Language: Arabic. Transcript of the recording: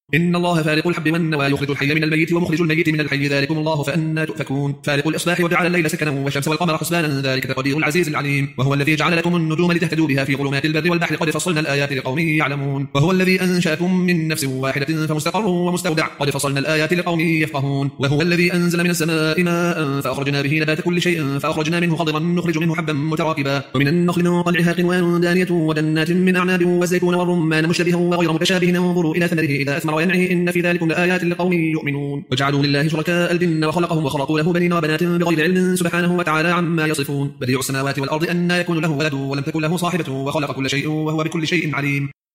إن الله فارق الحب والنوى يخرج الحي من الميت ومخرج الميت من الحي ذلكم الله فأنى تؤفكون فارق الإصباح وجعل الليل سكنا والشمس والقمر حسبانا ذلك تقدير العزيز العليم وهو الذي جعل لكم النجوم لتهتدوا بها في ظلمات البر والبحر قد فصلنا الآيات لقوم يعلمون وهو الذي أنشأكم من نفس واحدة فمستقر ومستودع قد فصلنا الآيات لقوم يفقهون وهو الذي أنزل من السماء ماء فأخرجنا به نبات كل شيء فأخرجنا منه خضرا نخرج منه حبا متراكبا ومن النخل من طلعها قنوان دانية وجنات من أعناب والزيتون والرمان مشتبها وغير متشابه انظروا إلى ثمره إذا أثمر وينعه إن في ذلكم لآيات لقوم يؤمنون وجعلوا لله شركاء الجن وخلقهم وخلقوا له بنين وبنات بغير علم سبحانه وتعالى عما يصفون بديع السماوات والأرض أن يكون له ولد ولم تكن له صاحبة وخلق كل شيء وهو بكل شيء عليم